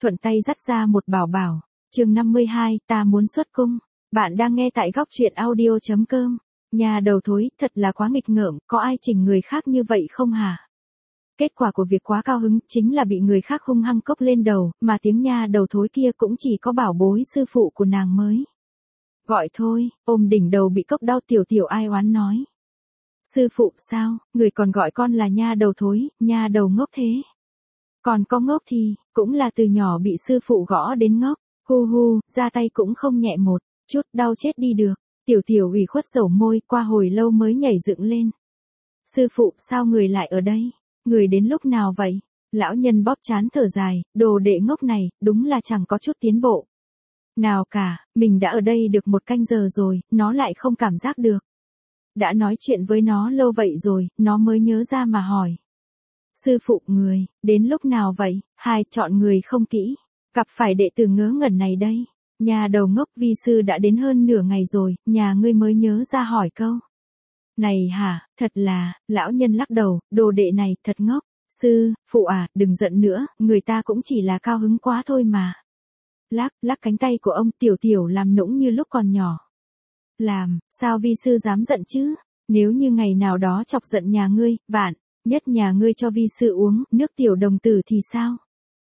thuận tay dắt ra một bảo bảo. Chương 52, ta muốn xuất cung. Bạn đang nghe tại góc truyện audio.com. Nhà đầu thối, thật là quá nghịch ngợm, có ai chỉnh người khác như vậy không hả? Kết quả của việc quá cao hứng chính là bị người khác hung hăng cốc lên đầu, mà tiếng nha đầu thối kia cũng chỉ có bảo bối sư phụ của nàng mới gọi thôi. Ôm đỉnh đầu bị cốc đau tiểu tiểu ai oán nói. Sư phụ sao, người còn gọi con là nha đầu thối, nha đầu ngốc thế. Còn có ngốc thì, cũng là từ nhỏ bị sư phụ gõ đến ngốc, hu hu, ra tay cũng không nhẹ một chút, đau chết đi được. Tiểu tiểu ủy khuất dầu môi, qua hồi lâu mới nhảy dựng lên. Sư phụ, sao người lại ở đây? Người đến lúc nào vậy? Lão nhân bóp trán thở dài, đồ đệ ngốc này, đúng là chẳng có chút tiến bộ nào cả, mình đã ở đây được 1 canh giờ rồi, nó lại không cảm giác được. Đã nói chuyện với nó lâu vậy rồi, nó mới nhớ ra mà hỏi. Sư phụ, người, đến lúc nào vậy? Hai, chọn người không kỹ. Gặp phải đệ tử ngớ ngẩn này đây. Nhà đầu ngốc, vi sư đã đến hơn nửa ngày rồi, nhà ngươi mới nhớ ra hỏi câu. Này hả, thật là, lão nhân lắc đầu, đồ đệ này, thật ngốc. Sư, phụ à, đừng giận nữa, người ta cũng chỉ là cao hứng quá thôi mà. Lắc cánh tay của ông, tiểu tiểu làm nũng như lúc còn nhỏ. Làm, sao vi sư dám giận chứ? Nếu như ngày nào đó chọc giận nhà ngươi, vạn nhất nhà ngươi cho vi sư uống nước tiểu đồng tử thì sao?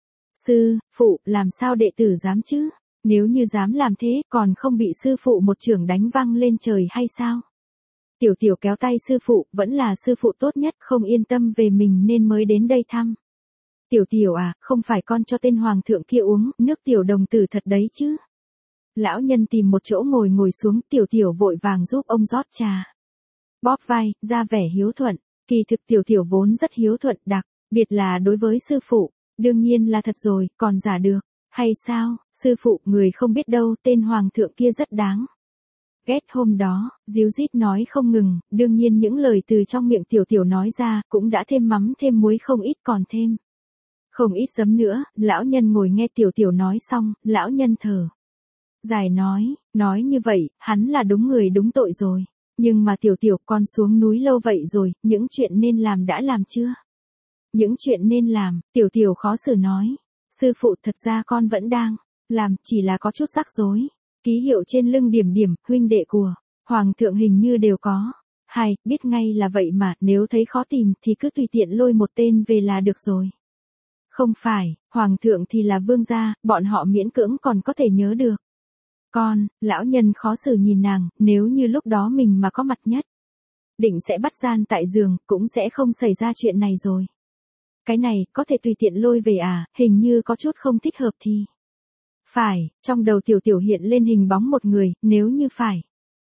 Sư, phụ, làm sao đệ tử dám chứ? Nếu như dám làm thế, còn không bị sư phụ một chưởng đánh văng lên trời hay sao? Tiểu tiểu kéo tay sư phụ, vẫn là sư phụ tốt nhất, không yên tâm về mình nên mới đến đây thăm. Tiểu tiểu à, không phải con cho tên hoàng thượng kia uống nước tiểu đồng tử thật đấy chứ? Lão nhân tìm một chỗ ngồi xuống, tiểu tiểu vội vàng giúp ông rót trà. Bóp vai, ra vẻ hiếu thuận. Kỳ thực tiểu tiểu vốn rất hiếu thuận, đặc biệt là đối với sư phụ. Đương nhiên là thật rồi, còn giả được. Hay sao, sư phụ, người không biết đâu, tên hoàng thượng kia rất đáng ghét. Hôm đó, díu dít nói không ngừng, đương nhiên những lời từ trong miệng tiểu tiểu nói ra, cũng đã thêm mắm thêm muối không ít, còn thêm không ít giấm nữa. Lão nhân ngồi nghe tiểu tiểu nói xong, lão nhân thở dài nói như vậy, hắn là đúng người đúng tội rồi. Nhưng mà tiểu tiểu, con xuống núi lâu vậy rồi, những chuyện nên làm đã làm chưa? Những chuyện nên làm, tiểu tiểu khó xử nói. Sư phụ, thật ra con vẫn đang làm, chỉ là có chút rắc rối. Ký hiệu trên lưng điểm điểm, huynh đệ của hoàng thượng hình như đều có. Hay, biết ngay là vậy mà, nếu thấy khó tìm thì cứ tùy tiện lôi một tên về là được rồi. Không phải, hoàng thượng thì là vương gia, bọn họ miễn cưỡng còn có thể nhớ được. Con, lão nhân khó xử nhìn nàng, nếu như lúc đó mình mà có mặt nhất định sẽ bắt gian tại giường, cũng sẽ không xảy ra chuyện này rồi. Cái này, có thể tùy tiện lôi về à, hình như có chút không thích hợp thì. Phải, trong đầu tiểu tiểu hiện lên hình bóng một người, nếu như phải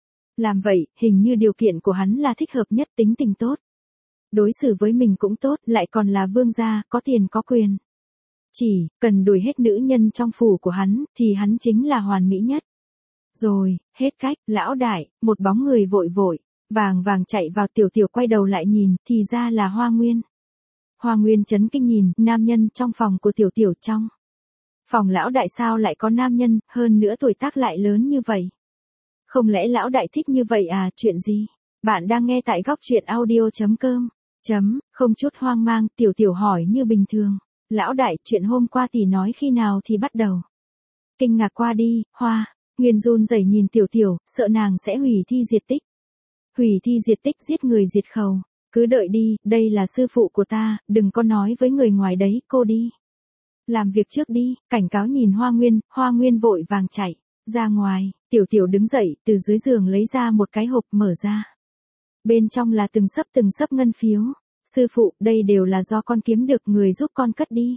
làm vậy, hình như điều kiện của hắn là thích hợp nhất, tính tình tốt. Đối xử với mình cũng tốt, lại còn là vương gia, có tiền có quyền. Chỉ cần đuổi hết nữ nhân trong phủ của hắn, thì hắn chính là hoàn mỹ nhất. Rồi, hết cách, lão đại, một bóng người vội vàng chạy vào, tiểu tiểu quay đầu lại nhìn, thì ra là Hoa Nguyên. Hoa Nguyên chấn kinh nhìn, nam nhân trong phòng của tiểu tiểu, trong phòng lão đại sao lại có nam nhân, hơn nữa tuổi tác lại lớn như vậy. Không lẽ lão đại thích như vậy à, chuyện gì? Bạn đang nghe tại góc truyện audio.com. Không chút hoang mang, tiểu tiểu hỏi như bình thường. Lão đại, chuyện hôm qua tỷ nói khi nào thì bắt đầu? Kinh ngạc qua đi, Hoa Nguyên run rẩy nhìn tiểu tiểu, sợ nàng sẽ hủy thi diệt tích. Hủy thi diệt tích, giết người diệt khẩu. Cứ đợi đi, đây là sư phụ của ta, đừng có nói với người ngoài đấy, cô đi làm việc trước đi. Cảnh cáo nhìn Hoa Nguyên vội vàng chạy ra ngoài. Tiểu tiểu đứng dậy, từ dưới giường lấy ra một cái hộp, mở ra. Bên trong là từng sấp ngân phiếu. Sư phụ, đây đều là do con kiếm được, người giúp con cất đi.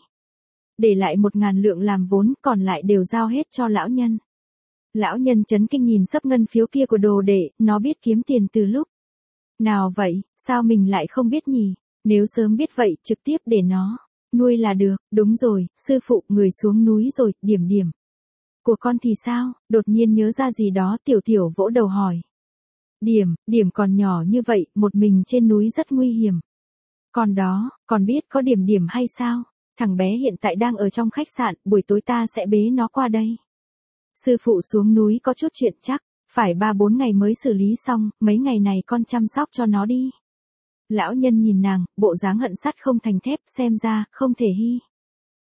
Để lại 1.000 lượng làm vốn, còn lại đều giao hết cho lão nhân. Lão nhân chấn kinh nhìn sấp ngân phiếu kia của đồ đệ, nó biết kiếm tiền từ lúc nào vậy, sao mình lại không biết nhỉ? Nếu sớm biết vậy, trực tiếp để nó nuôi là được. Đúng rồi, sư phụ, người xuống núi rồi, điểm điểm của con thì sao? Đột nhiên nhớ ra gì đó, tiểu tiểu vỗ đầu hỏi. Điểm còn nhỏ như vậy, một mình trên núi rất nguy hiểm. Còn đó, con biết có điểm hay sao? Thằng bé hiện tại đang ở trong khách sạn, buổi tối ta sẽ bế nó qua đây. Sư phụ xuống núi có chút chuyện chắc, phải 3-4 ngày mới xử lý xong, mấy ngày này con chăm sóc cho nó đi. Lão nhân nhìn nàng, bộ dáng hận sắt không thành thép, xem ra, không thể hy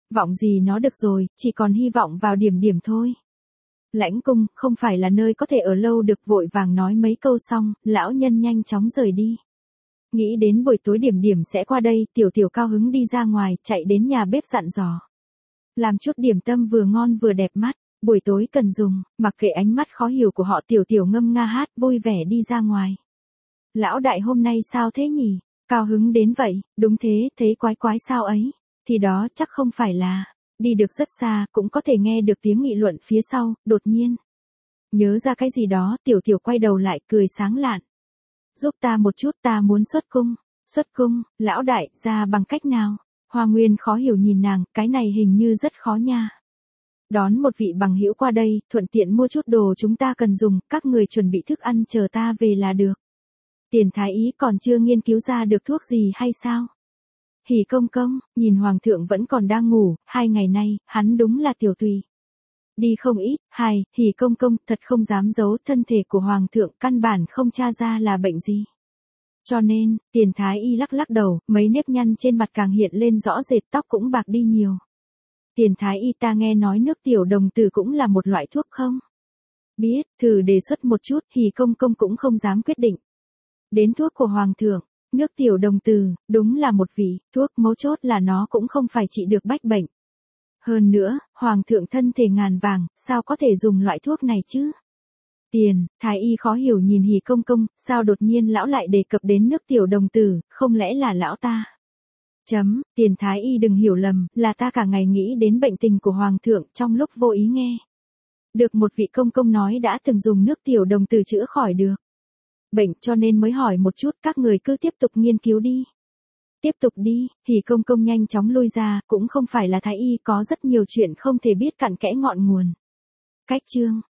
Vọng gì nó được rồi, chỉ còn hy vọng vào điểm điểm thôi. Lãnh cung, không phải là nơi có thể ở lâu được, vội vàng nói mấy câu xong, lão nhân nhanh chóng rời đi. Nghĩ đến buổi tối điểm điểm sẽ qua đây, tiểu tiểu cao hứng đi ra ngoài, chạy đến nhà bếp dặn dò. Làm chút điểm tâm vừa ngon vừa đẹp mắt, buổi tối cần dùng, mặc kệ ánh mắt khó hiểu của họ, tiểu tiểu ngâm nga hát, vui vẻ đi ra ngoài. Lão đại hôm nay sao thế nhỉ? Cao hứng đến vậy, đúng thế, thấy quái quái sao ấy? Thì đó chắc không phải là, đi được rất xa, cũng có thể nghe được tiếng nghị luận phía sau, đột nhiên. Nhớ ra cái gì đó, tiểu tiểu quay đầu lại, cười sáng lạn. Giúp ta một chút, ta muốn xuất cung. Xuất cung, lão đại, ra bằng cách nào? Hoa Nguyên khó hiểu nhìn nàng, cái này hình như rất khó nha. Đón một vị bằng hữu qua đây, thuận tiện mua chút đồ chúng ta cần dùng, các người chuẩn bị thức ăn chờ ta về là được. Tiền thái ý còn chưa nghiên cứu ra được thuốc gì hay sao? Hỉ công công, nhìn hoàng thượng vẫn còn đang ngủ, 2 ngày nay, hắn đúng là tiểu tùy. Đi không ít, Hỉ công công, thật không dám giấu, thân thể của hoàng thượng căn bản không tra ra là bệnh gì. Cho nên, tiền thái y lắc lắc đầu, mấy nếp nhăn trên mặt càng hiện lên rõ rệt, tóc cũng bạc đi nhiều. Tiền thái y, ta nghe nói nước tiểu đồng tử cũng là một loại thuốc không? Biết, thử đề xuất một chút, Hỉ công công cũng không dám quyết định. Đến thuốc của hoàng thượng, nước tiểu đồng tử, đúng là một vị thuốc, mấu chốt là nó cũng không phải trị được bách bệnh. Hơn nữa, hoàng thượng thân thể ngàn vàng, sao có thể dùng loại thuốc này chứ? Tiền, thái y khó hiểu nhìn Hỉ công công, sao đột nhiên lão lại đề cập đến nước tiểu đồng tử, không lẽ là lão ta? Tiền thái y đừng hiểu lầm, là ta cả ngày nghĩ đến bệnh tình của hoàng thượng trong lúc vô ý nghe. Được một vị công công nói đã từng dùng nước tiểu đồng tử chữa khỏi được bệnh, cho nên mới hỏi một chút, các người cứ tiếp tục nghiên cứu đi. Tiếp tục đi, Hỉ công công nhanh chóng lui ra, cũng không phải là thái y, có rất nhiều chuyện không thể biết cặn kẽ ngọn nguồn. Cách chương